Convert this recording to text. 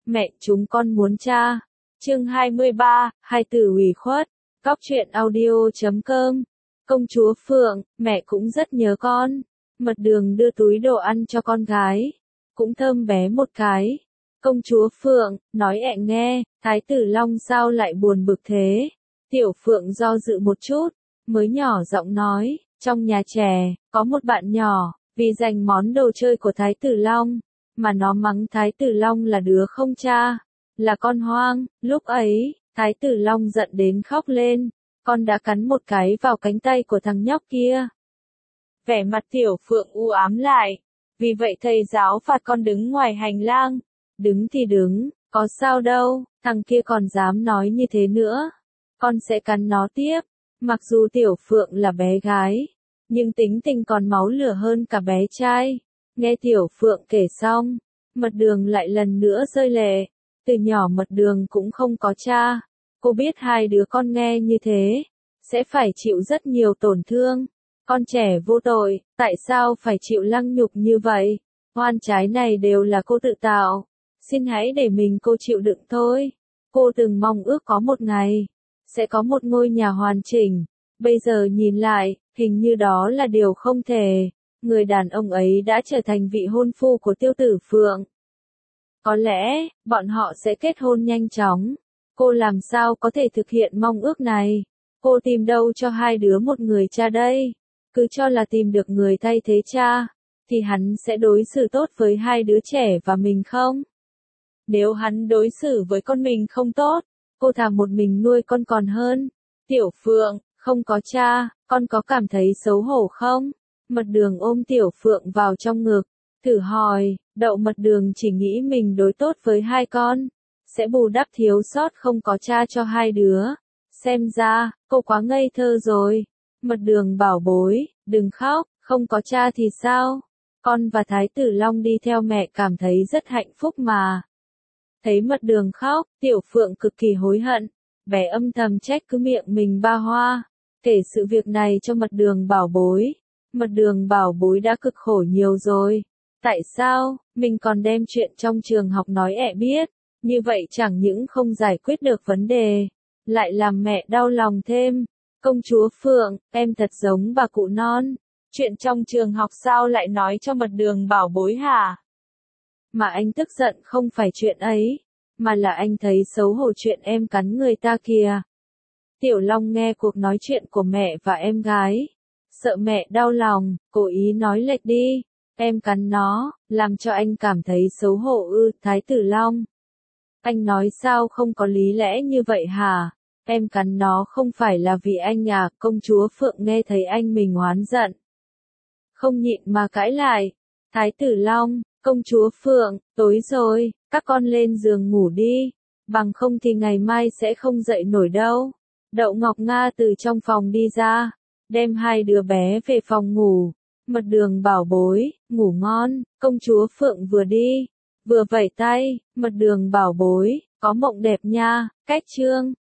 Mẹ chúng con muốn cha. Chương 23, hai từ ủy khuất. Cóc truyện audio.com. Công chúa Phượng, mẹ cũng rất nhớ con. Mật Đường đưa túi đồ ăn cho con gái, cũng thơm bé một cái. Công chúa Phượng, nói ẹ nghe, Thái tử Long sao lại buồn bực thế? Tiểu Phượng do dự một chút, mới nhỏ giọng nói, trong nhà trẻ, có một bạn nhỏ, vì giành món đồ chơi của Thái tử Long, mà nó mắng Thái tử Long là đứa không cha, là con hoang. Lúc ấy, Thái tử Long giận đến khóc lên, con đã cắn một cái vào cánh tay của thằng nhóc kia. Vẻ mặt Tiểu Phượng u ám lại, vì vậy thầy giáo phạt con đứng ngoài hành lang. Đứng thì đứng, có sao đâu, thằng kia còn dám nói như thế nữa. Con sẽ cắn nó tiếp. Mặc dù Tiểu Phượng là bé gái, nhưng tính tình còn máu lửa hơn cả bé trai. Nghe Tiểu Phượng kể xong, Mật Đường lại lần nữa rơi lệ. Từ nhỏ Mật Đường cũng không có cha. Cô biết hai đứa con nghe như thế, sẽ phải chịu rất nhiều tổn thương. Con trẻ vô tội, tại sao phải chịu lăng nhục như vậy? Oan trái này đều là cô tự tạo. Xin hãy để mình cô chịu đựng thôi. Cô từng mong ước có một ngày, sẽ có một ngôi nhà hoàn chỉnh. Bây giờ nhìn lại, hình như đó là điều không thể. Người đàn ông ấy đã trở thành vị hôn phu của Tiêu Tử Phượng. Có lẽ, bọn họ sẽ kết hôn nhanh chóng. Cô làm sao có thể thực hiện mong ước này? Cô tìm đâu cho hai đứa một người cha đây? Cứ cho là tìm được người thay thế cha, thì hắn sẽ đối xử tốt với hai đứa trẻ và mình không? Nếu hắn đối xử với con mình không tốt, cô thà một mình nuôi con còn hơn. Tiểu Phượng, không có cha, con có cảm thấy xấu hổ không? Mật Đường ôm Tiểu Phượng vào trong ngực, thử hỏi, Đậu Mật Đường chỉ nghĩ mình đối tốt với hai con, sẽ bù đắp thiếu sót không có cha cho hai đứa. Xem ra, cô quá ngây thơ rồi. Mật Đường bảo bối, đừng khóc, không có cha thì sao? Con và Thái tử Long đi theo mẹ cảm thấy rất hạnh phúc mà. Thấy Mật Đường khóc, Tiểu Phượng cực kỳ hối hận, bé âm thầm trách cứ miệng mình ba hoa. Kể sự việc này cho Mật Đường bảo bối. Mật Đường bảo bối đã cực khổ nhiều rồi. Tại sao, mình còn đem chuyện trong trường học nói ẹ biết, như vậy chẳng những không giải quyết được vấn đề, lại làm mẹ đau lòng thêm. Công chúa Phượng, em thật giống bà cụ non. Chuyện trong trường học sao lại nói cho Mật Đường bảo bối hả? Mà anh tức giận không phải chuyện ấy, mà là anh thấy xấu hổ chuyện em cắn người ta kìa. Tiểu Long nghe cuộc nói chuyện của mẹ và em gái, sợ mẹ đau lòng, cố ý nói lệch đi. Em cắn nó, làm cho anh cảm thấy xấu hổ ư? Thái tử Long, anh nói sao không có lý lẽ như vậy hả? Em cắn nó không phải là vì anh à? Công chúa Phượng nghe thấy anh mình oán giận, không nhịn mà cãi lại. Thái tử Long, công chúa Phượng, tối rồi, các con lên giường ngủ đi, bằng không thì ngày mai sẽ không dậy nổi đâu. Đậu Ngọc Nga từ trong phòng đi ra, đem hai đứa bé về phòng ngủ. Mật Đường bảo bối, ngủ ngon. Công chúa Phượng vừa đi, vừa vẫy tay. Mật Đường bảo bối, có mộng đẹp nha. Cách chương